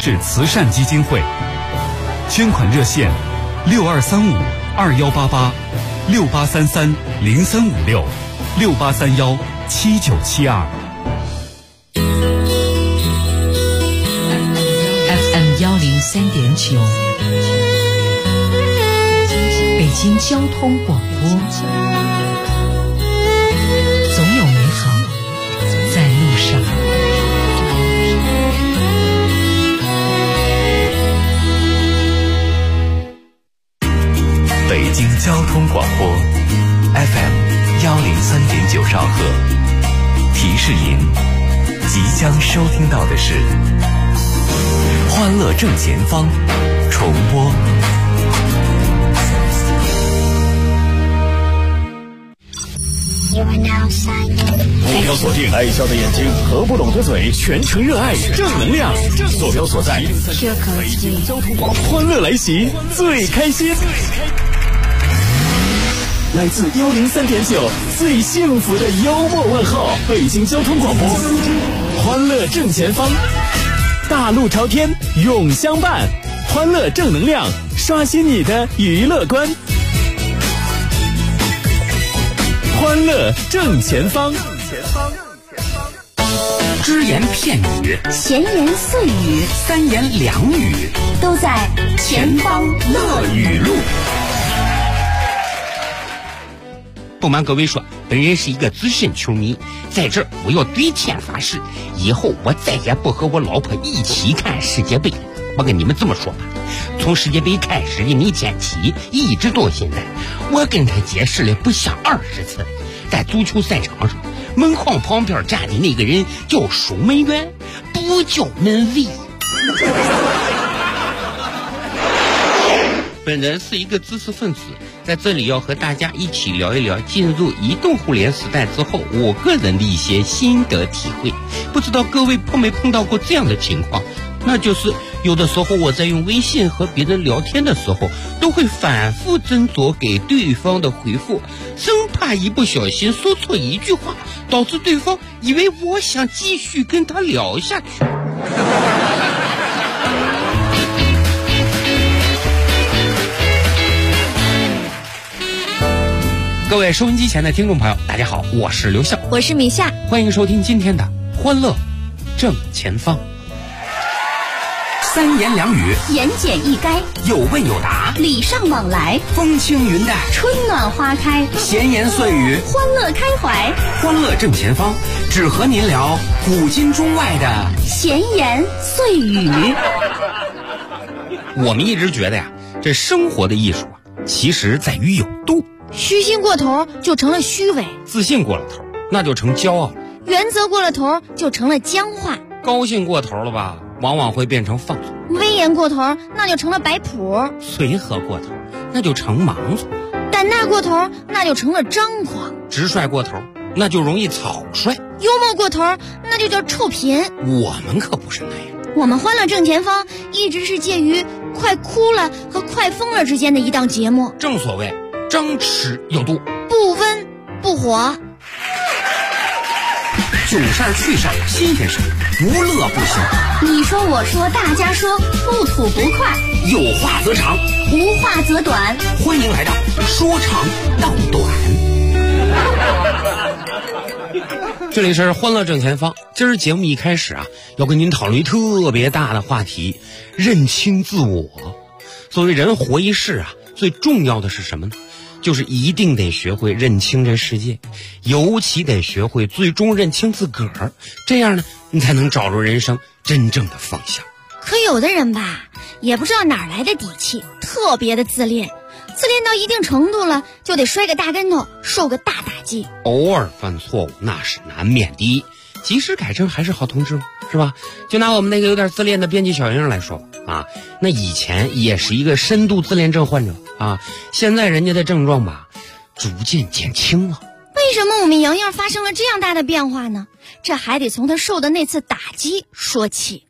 志慈善基金会，捐款热线6235-2888，6833-0356，6831-7972。 FM 103.9，北京交通广播，总有美好在路上。 北京交通广播 FM 103.9兆赫，提示您即将收听到的是欢乐正前方重播。 目标锁定爱笑的眼睛，合不拢的嘴，全程热爱正能量。坐标所在北京交通广播，欢乐来袭，最开心。来自103.9最幸福的幽默问候，北京交通广播，欢乐正前方，大路朝天永相伴，欢乐正能量，刷新你的娱乐观。欢乐正前方， 只言片语， 闲言碎语， 三言两语， 都在前方乐语录。 不瞒各位说，本人是一个资深球迷，在这儿我要对天发誓，以后我再也不和我老婆一起看世界杯。我跟你们这么说吧，从世界杯开始的那天起，一直到现在，我跟他解释了不下20次。在足球赛场上，门框旁边站的那个人叫守门员，不叫门卫。本人是一个知识分子，在这里要和大家一起聊一聊进入移动互联时代之后，我个人的一些心得体会。不知道各位碰没碰到过这样的情况，那就是有的时候我在用微信和别人聊天的时候，都会反复斟酌给对方的回复，生怕一不小心说错一句话，导致对方以为我想继续跟他聊下去。各位收音机前的听众朋友，大家好，我是刘笑， 我是米夏， 欢迎收听今天的欢乐正前方。三言两语， 言简意赅， 有问有答， 礼尚往来， 风轻云淡， 春暖花开， 闲言碎语， 欢乐开怀。 欢乐正前方，只和您聊古今中外的闲言碎语。 我们一直觉得呀，这生活的艺术啊，其实在于有度。 虚心过头就成了虚伪， 自信过了头那就成骄傲了， 原则过了头就成了僵化， 高兴过头了吧，往往会变成放纵， 威严过头那就成了摆谱， 随和过头那就成盲从， 胆大过头那就成了张狂， 直率过头那就容易草率， 幽默过头那就叫臭贫。 我们可不是那样， 我们欢乐正前方一直是介于快哭了和快疯了之间的一档节目， 正所谓张弛有度， 不温不火， 囧事儿趣事儿新鲜事儿，无乐不行。 你说我说大家说，不吐不快， 有话则长， 无话则短。 欢迎来到说长道短。这里是欢乐正前方，今儿节目一开始啊，要跟您讨论一特别大的话题，认清自我。所谓人活一世啊，最重要的是什么呢？就是一定得学会认清这世界，尤其得学会最终认清自个儿，这样呢，你才能找着人生真正的方向。 可有的人吧，也不知道哪来的底气，特别的自恋，自恋到一定程度了，就得摔个大跟头，受个大打击。 偶尔犯错误那是难免的，及时改正还是好同志吗？是吧？就拿我们那个有点自恋的编辑小英来说啊，那以前也是一个深度自恋症患者啊，现在人家的症状吧逐渐减轻了。 为什么我们洋洋发生了这样大的变化呢？这还得从他受的那次打击说起。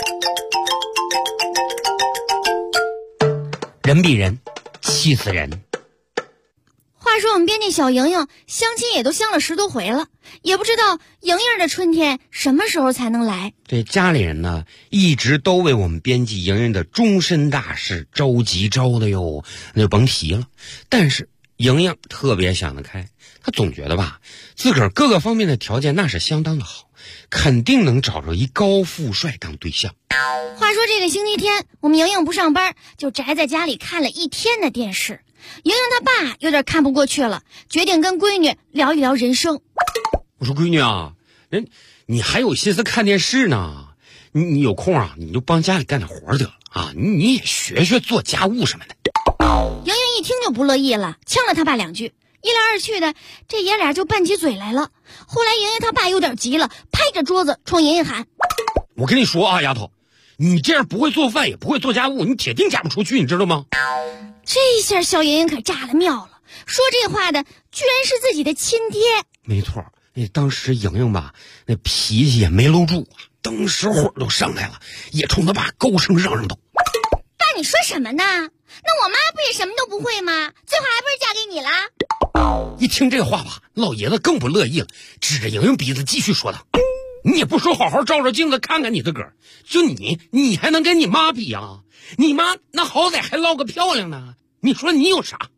人比人气死人。 话说我们编辑小莹莹相亲也都相了10多回了， 也不知道莹莹的春天什么时候才能来。 对，家里人呢一直都为我们编辑莹莹的终身大事着急着的哟，那就甭提了。但是莹莹特别想得开，她总觉得吧，自个儿各个方面的条件那是相当的好，肯定能找着一高富帅当对象。 话说这个星期天，我们莹莹不上班，就宅在家里看了一天的电视。莹莹她爸有点看不过去了，决定跟闺女聊一聊人生。 我说闺女啊，你还有心思看电视呢？你有空啊，你就帮家里干点活得了啊！你也学学做家务什么的。 莹莹一听就不乐意了，呛了他爸2句，一来二去的，这爷俩就拌起嘴来了。后来莹莹他爸有点急了，拍着桌子冲莹莹喊：“ 我跟你说啊，丫头，你这样不会做饭也不会做家务，你铁定嫁不出去，你知道吗？” 这下小莹莹可炸了庙了，说这话的居然是自己的亲爹。 没错，当时莹莹吧，那脾气也没搂住，当时火都上来了，也冲他爸高声嚷嚷道：“ 爸，你说什么呢？那我妈不也什么都不会吗？最后还不是嫁给你了？” 一听这话吧，老爷子更不乐意了，指着莹莹鼻子继续说道：“你也不说好好照照镜子看看你自个儿，就你还能跟你妈比啊？你妈那好歹还落个漂亮呢，你说你有啥？”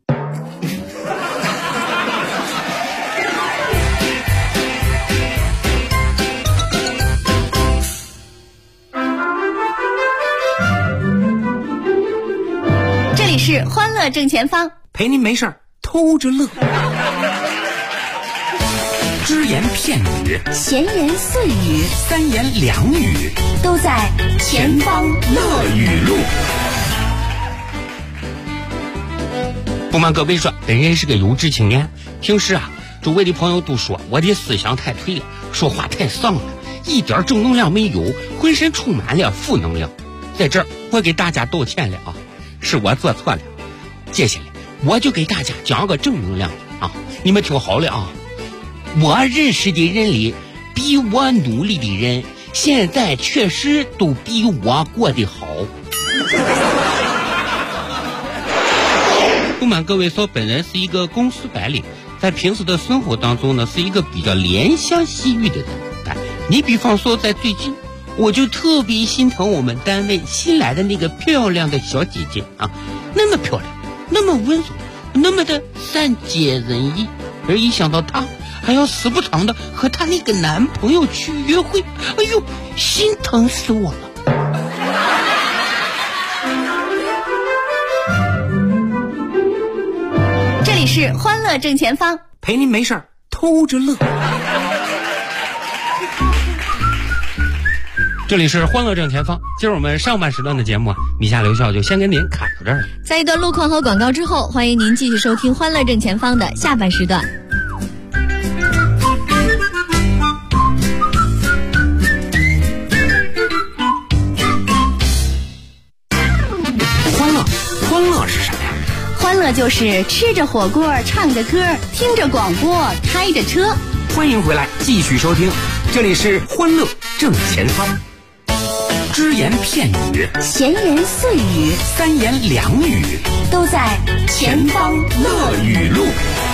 这里是欢乐正前方， 陪您没事儿偷着乐。只言片语， 闲言碎语， 三言两语， 都在前方乐语录。 不瞒各位说，本人是个有志青年，平时啊，周围的朋友都说我的思想太退了，说话太丧了，一点正能量没有，浑身充满了负能量。在这儿，我给大家道歉了啊，是我做错了。接下来，我就给大家讲个正能量啊，你们听好了啊。我认识的人里，比我努力的人，现在确实都比我过得好。不瞒各位说，本人是一个公司白领，在平时的生活当中呢，是一个比较怜香惜玉的人。你比方说，在最近，我就特别心疼我们单位新来的那个漂亮的小姐姐啊，那么漂亮，那么温柔，那么的善解人意，而一想到她还要时不常的和她那个男朋友去约会，哎呦，心疼死我了。 这里是欢乐正前方， 陪您没事儿偷着乐。 这里是欢乐正前方，今儿我们上半时段的节目啊，米夏留校就先跟您侃到这儿了。 在一段路况和广告之后，欢迎您继续收听欢乐正前方的下半时段。 欢乐是什么呀？ 欢乐就是吃着火锅，唱着歌，听着广播，开着车。 欢迎回来，继续收听，这里是欢乐正前方。只言片语， 闲言碎语， 三言两语， 都在前方乐语录。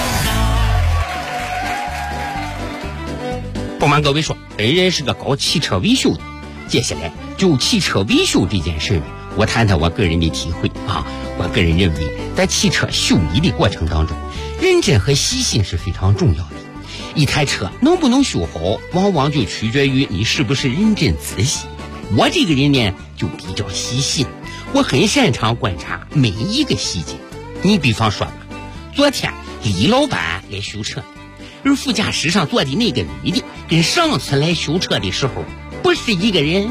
不瞒各位说，本人是个搞汽车维修的。接下来就汽车维修这件事呢，我谈谈我个人的体会啊。我个人认为，在汽车修理的过程当中，认真和细心是非常重要的。一台车能不能修好，往往就取决于你是不是认真仔细。我这个人呢，就比较细心，我很擅长观察每一个细节。你比方说吧，昨天李老板来修车，而副驾驶上坐的那个女的，跟上次来修车的时候不是一个人。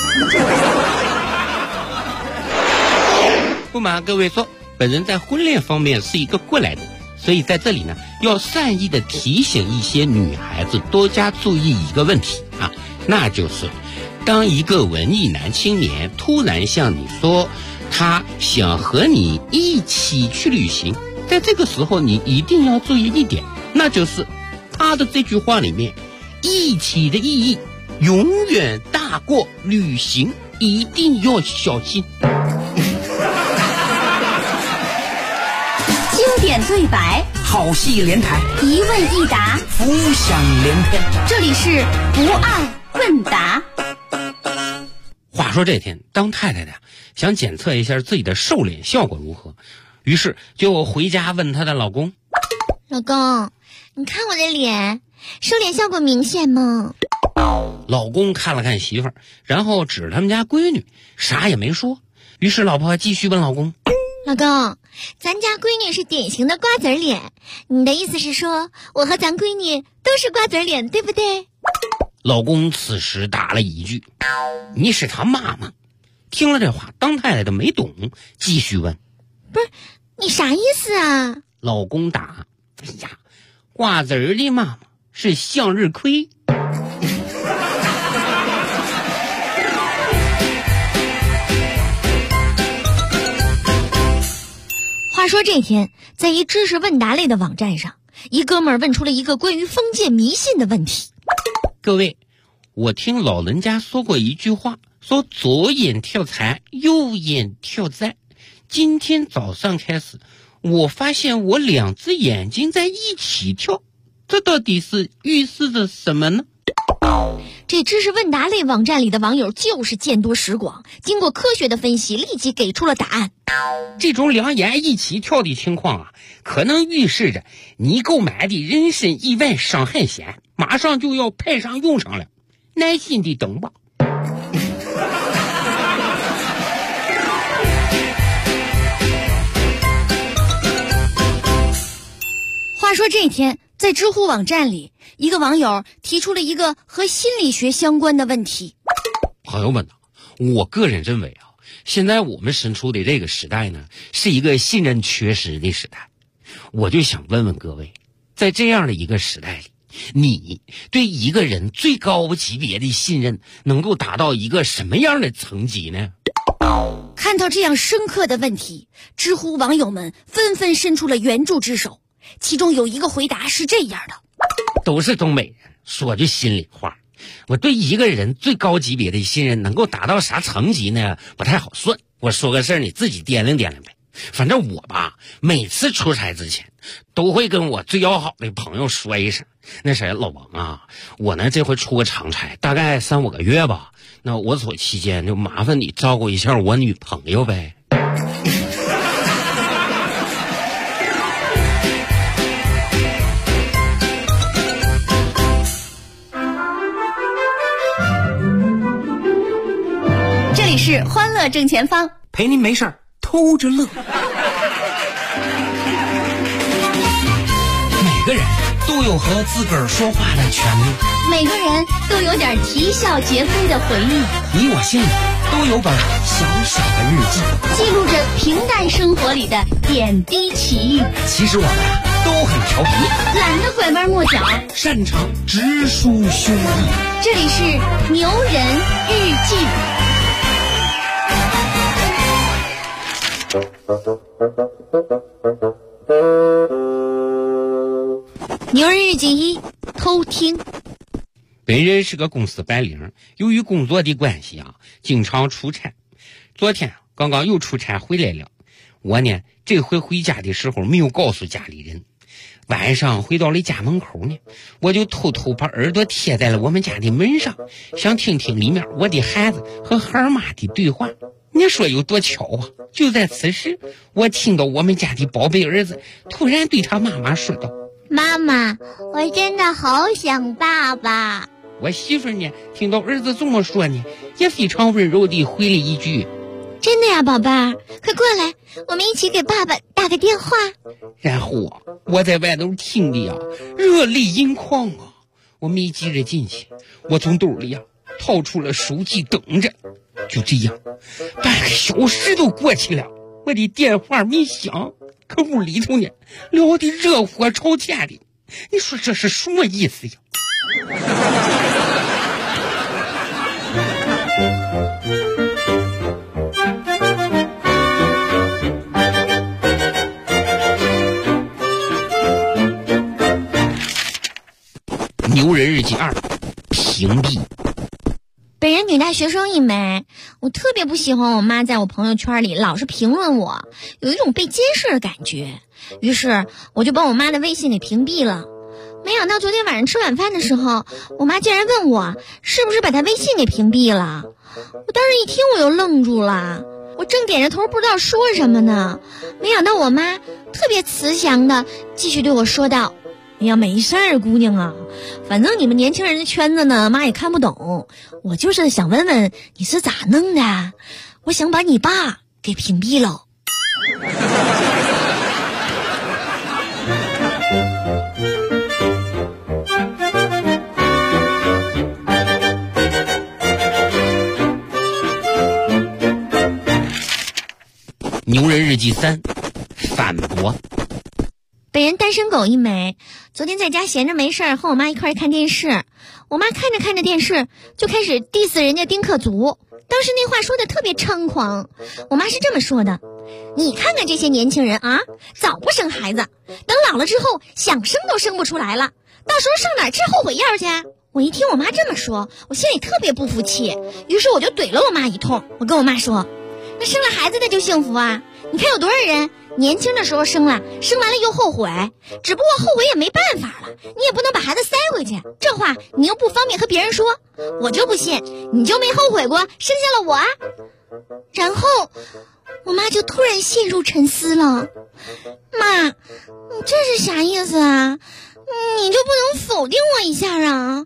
不瞒各位说，本人在婚恋方面是一个过来的，所以在这里呢，要善意的提醒一些女孩子多加注意一个问题啊，那就是当一个文艺男青年突然向你说他想和你一起去旅行，在这个时候你一定要注意一点，那就是他的这句话里面一起的意义永远大过旅行，一定要小心。 经典对白， 好好戏连台， 一问一答， 浮想联翩。 这里是不二问答。 话说这天，当太太的想检测一下自己的瘦脸效果如何，于是就回家问她的老公： 老公，你看我的脸，瘦脸效果明显吗？ 老公看了看媳妇儿，然后指着他们家闺女，啥也没说。于是老婆继续问老公： 老公，咱家闺女是典型的瓜子脸，你的意思是说我和咱闺女都是瓜子脸，对不对？ 老公此时答了一句：你是他妈妈。听了这话，当太太的没懂，继续问： 不是，你啥意思啊？ 老公答：哎呀，瓜子儿的妈妈是向日葵。 话说这天，在一知识问答类的网站上，一哥们儿问出了一个关于封建迷信的问题。 各位，我听老人家说过一句话，说左眼跳财，右眼跳灾。今天早上开始，我发现我两只眼睛在一起跳，这到底是预示着什么呢？ 这知识问答类网站里的网友就是见多识广，经过科学的分析，立即给出了答案。 这种两眼一起跳的情况啊，可能预示着你购买的人身意外伤害险马上就要派上用场了，耐心的等吧。 话说这天，在知乎网站里，一个网友提出了一个和心理学相关的问题。 朋友们，我个人认为啊，现在我们身处的这个时代呢，是一个信任缺失的时代。我就想问问各位，在这样的一个时代里，你对一个人最高级别的信任能够达到一个什么样的层级呢？ 看到这样深刻的问题，知乎网友们纷纷伸出了援助之手。其中有一个回答是这样的： 都是东北人，说句心里话，我对一个人最高级别的信任能够达到啥层级呢？不太好算。我说个事儿，你自己掂量掂量呗。反正我吧，每次出差之前都会跟我最要好的朋友说一声，那谁老王啊，我呢这回出个长差，大概3-5个月吧，那我走期间就麻烦你照顾一下我女朋友呗。 这里是欢乐正前方， 陪您没事儿偷着乐。每个人都有和自个儿说话的权利， 每个人都有点啼笑皆非的回忆， 你我心里都有本小小的日记， 记录着平淡生活里的点滴奇遇。 其实我们都很调皮， 懒得拐弯抹角， 擅长直抒胸臆。 这里是牛人日记。 牛人日记1，偷听。 本人是个公司白领，由于工作的关系啊，经常出差。昨天刚刚又出差回来了，我呢这回回家的时候没有告诉家里人。晚上回到了家门口呢，我就偷偷把耳朵贴在了我们家的门上，想听听里面我的孩子和孩妈的对话。你说有多巧啊！就在此时，我听到我们家的宝贝儿子突然对他妈妈说道： 妈妈，我真的好想爸爸。 我媳妇呢听到儿子这么说呢，也非常温柔地回了一句： 真的呀，宝贝儿，快过来，我们一起给爸爸打个电话。 然后啊，我在外头听的呀热泪盈眶啊，我没急着进去，我从兜里呀掏出了手机等着。就这样，半个小时都过去了，我的电话没响，可屋里头呢聊得热火朝天的，你说这是什么意思呀？牛人日记2，屏蔽。 本人女大大学生一枚，我特别不喜欢我妈在我朋友圈里老是评论我，有一种被监视的感觉。于是我就把我妈的微信给屏蔽了。没想到昨天晚上吃晚饭的时候，我妈竟然问我是不是把她微信给屏蔽了。我当时一听我又愣住了，我正点着头不知道说什么呢，没想到我妈特别慈祥的继续对我说道：哎呀，没事儿，姑娘啊，反正你们年轻人的圈子呢，妈也看不懂。我就是想问问你是咋弄的？我想把你爸给屏蔽了。 牛人日记3，反驳。 本人单身狗一枚，昨天在家闲着没事儿，和我妈一块儿看电视。我妈看着看着电视，就开始 diss 人家丁克族。当时那话说的特别猖狂，我妈是这么说的：你看看这些年轻人啊，早不生孩子，等老了之后想生都生不出来了，到时候上哪儿吃后悔药去？我一听我妈这么说，我心里特别不服气，于是我就怼了我妈一通。我跟我妈说，那生了孩子的就幸福啊？你看有多少人年轻的时候生了，生完了又后悔，只不过后悔也没办法了，你也不能把孩子塞回去，这话你又不方便和别人说。我就不信你就没后悔过生下了我啊。然后我妈就突然陷入沉思了。妈，你这是啥意思啊？你就不能否定我一下啊？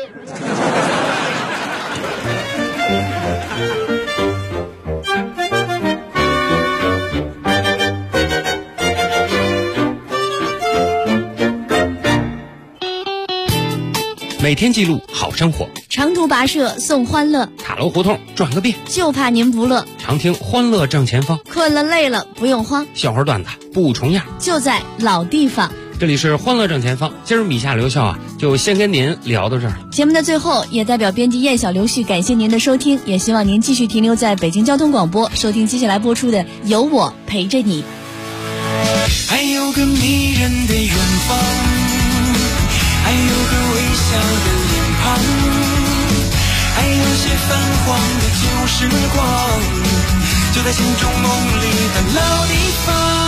每天记录好生活， 长途跋涉送欢乐， 塔楼胡同转个遍， 就怕您不乐。 常听欢乐正前方， 困了累了不用慌， 笑话段子不重样， 就在老地方。 这里是欢乐正前方，今儿米夏刘笑啊，就先跟您聊到这儿了。 节目的最后，也代表编辑燕小刘旭感谢您的收听，也希望您继续停留在北京交通广播，收听接下来播出的《有我陪着你》。 还有个迷人的远方，还有个微笑的脸庞，还有些泛黄的旧时光，就在心中梦里的老地方。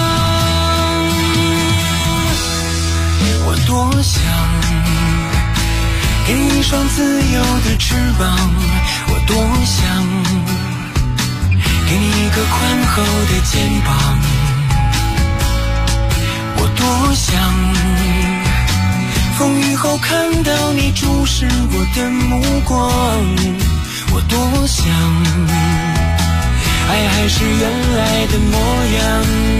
我多想给你一双自由的翅膀，我多想给你一个宽厚的肩膀，我多想风雨后看到你注视我的目光，我多想爱还是原来的模样，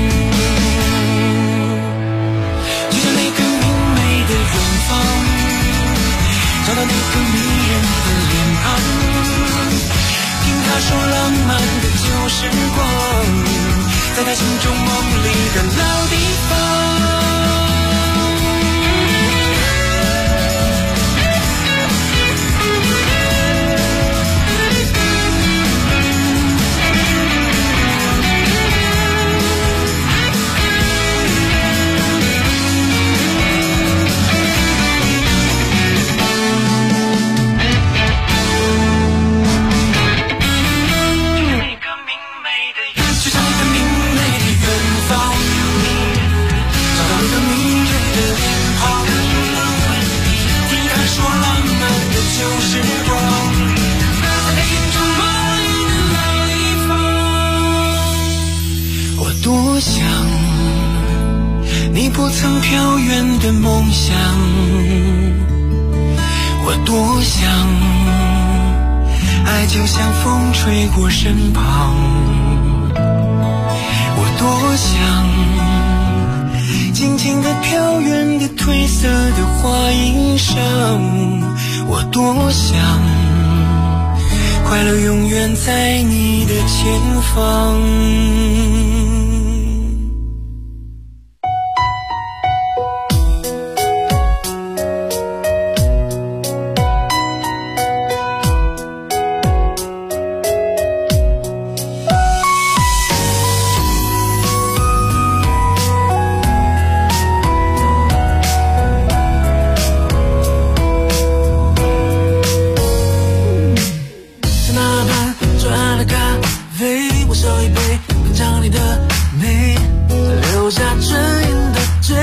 就像那个明媚的远方，找到那个迷人的脸庞，听他说浪漫的旧时光，在他心中梦里的老地方。多想你不曾飘远的梦想，我多想爱就像风吹过身旁，我多想静静地飘远的褪色的花衣裳，我多想快乐永远在你的前方。 手一杯，品尝你的美，留下唇印的嘴。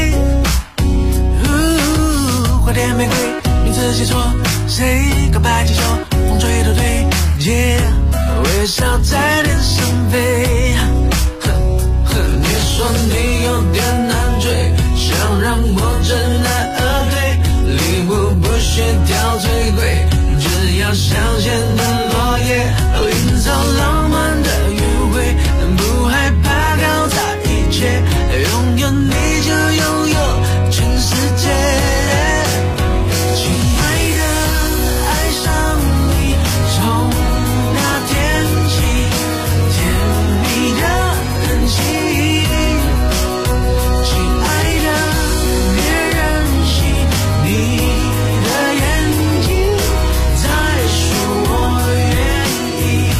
花店玫瑰，名字写错，谁告白气球，风吹都对，微笑在脸上飞。你说你有点难追，想让我知难而退，礼物不需挑最贵，只要香榭的落叶，营造浪漫的约会，不害怕搞砸一切，拥有你就拥有全世界。亲爱的，爱上你，从那天起，甜蜜的人气。亲爱的，别任性，你的眼睛在说我愿意。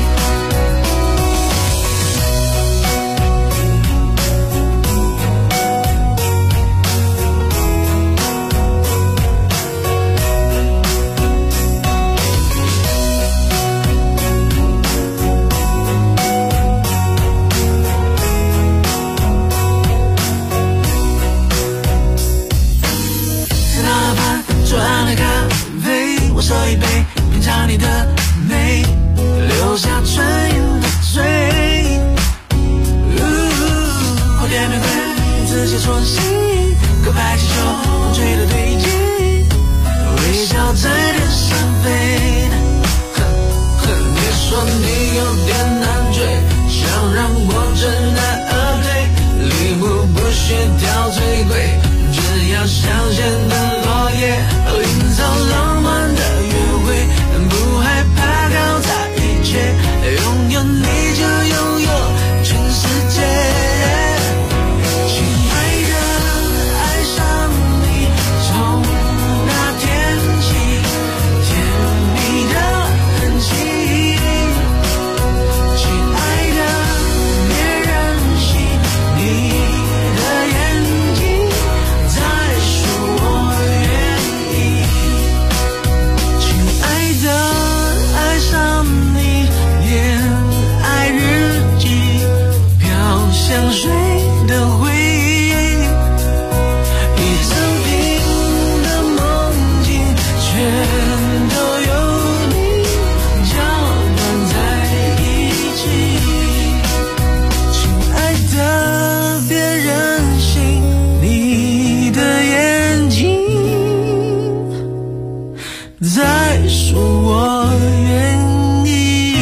在那盘左岸的咖啡，我手一杯，品尝你的美，留下唇印的嘴。花店玫瑰，名字写错心，告白气球，风吹的对劲，微笑在脸上飞。你说你有点难追，想让我知难而退，礼物不需挑最贵，只要香榭的落叶，营造浪漫的约会，不害怕搞砸一切，拥有你就拥有全世界。亲爱的，爱上你，从那天起，甜蜜的痕迹。亲爱的，别任性，你的眼睛在说我愿意。亲爱的，爱上你，恋爱日记，飘香水的回忆，一整瓶的梦境，全都有你搅拌在一起。亲爱的，别任性，你的眼睛在说我愿意。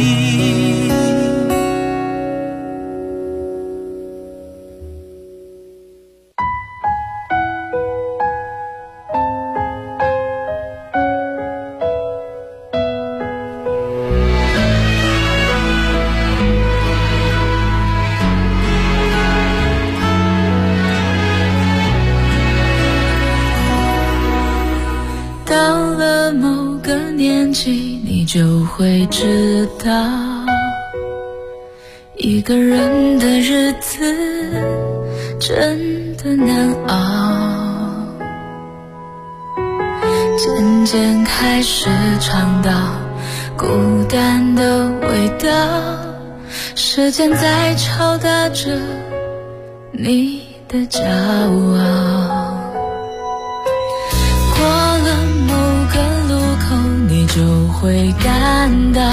到了某个年纪，你就会知道，一个人的日子真的难熬，渐渐开始尝到孤单的味道，时间在敲打着你的骄傲。过了某个路口，你就会感到，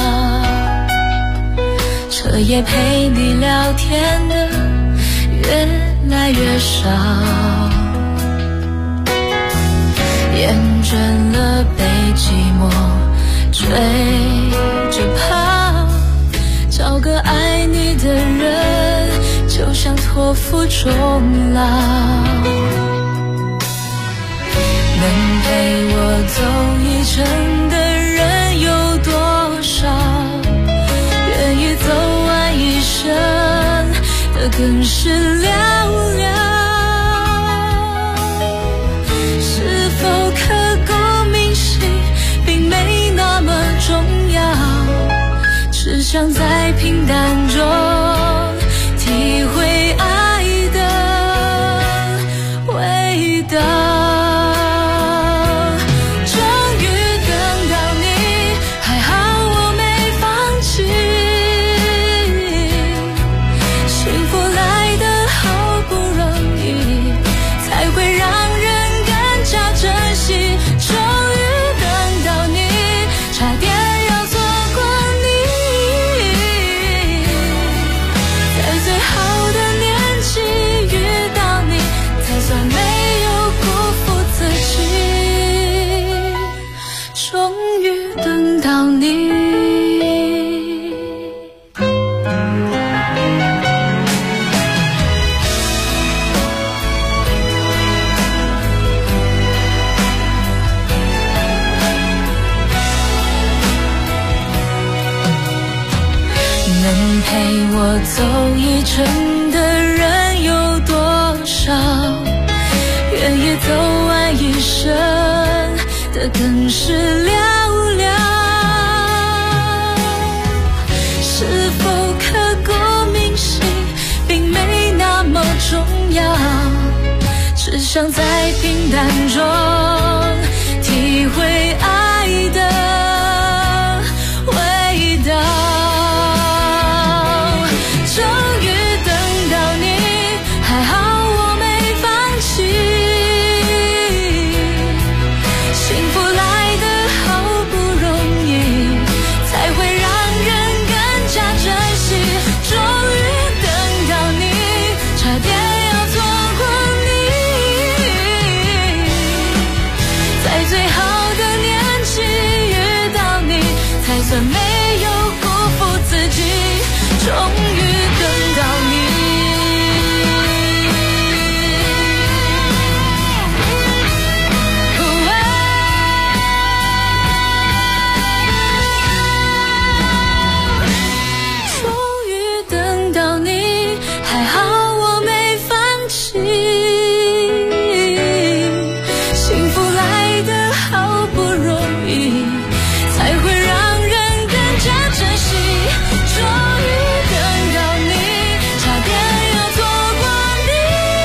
彻夜陪你聊天的越来越少，厌倦了被寂寞追着跑，找个爱你的人，就像托付终老。能陪我走一程的人有多少？愿意走完一生的更是寥寥。是否刻骨铭心并没那么重要，只想在平淡中体会爱的味道。终于等到你，还好我没放弃。 能陪我走一程的人有多少？愿意走完一生的更是寥寥。是否刻骨铭心并没那么重要，只想在平淡中体会爱的味道。终于等到你，还好我没放弃。幸福来得好不容易，才会让人更加珍惜。终于等到你，差点要错过你，在最好的年纪遇到你，才算没有辜负自己。终于等到你，终于等到你，还好我没放弃。幸福来得好不容易，才会让人更加珍惜。终于等到你，差点要错过你，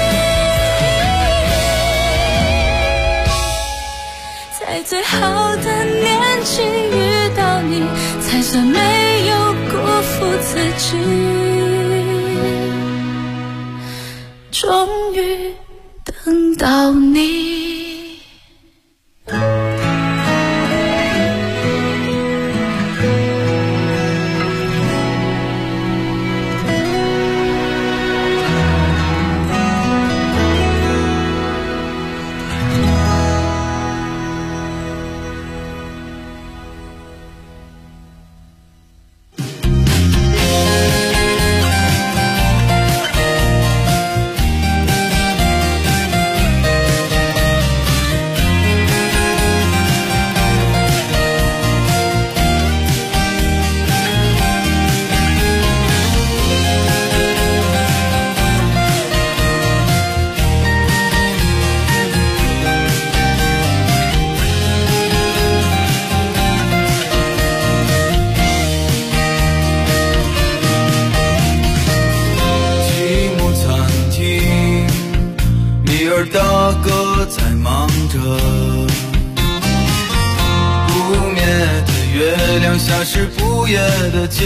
在最好的年纪遇到你，才算没有辜负自己。终于等到你。 大哥在忙着，不灭的月亮下是不夜的街，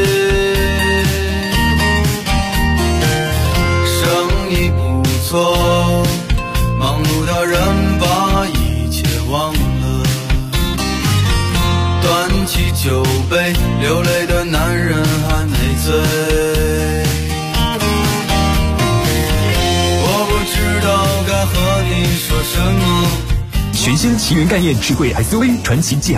生意不错，忙碌的人把一切忘了，端起酒杯，流泪的男人还没醉。知道该和你说什么。 全新奇云概念智慧 SUV 传奇 GX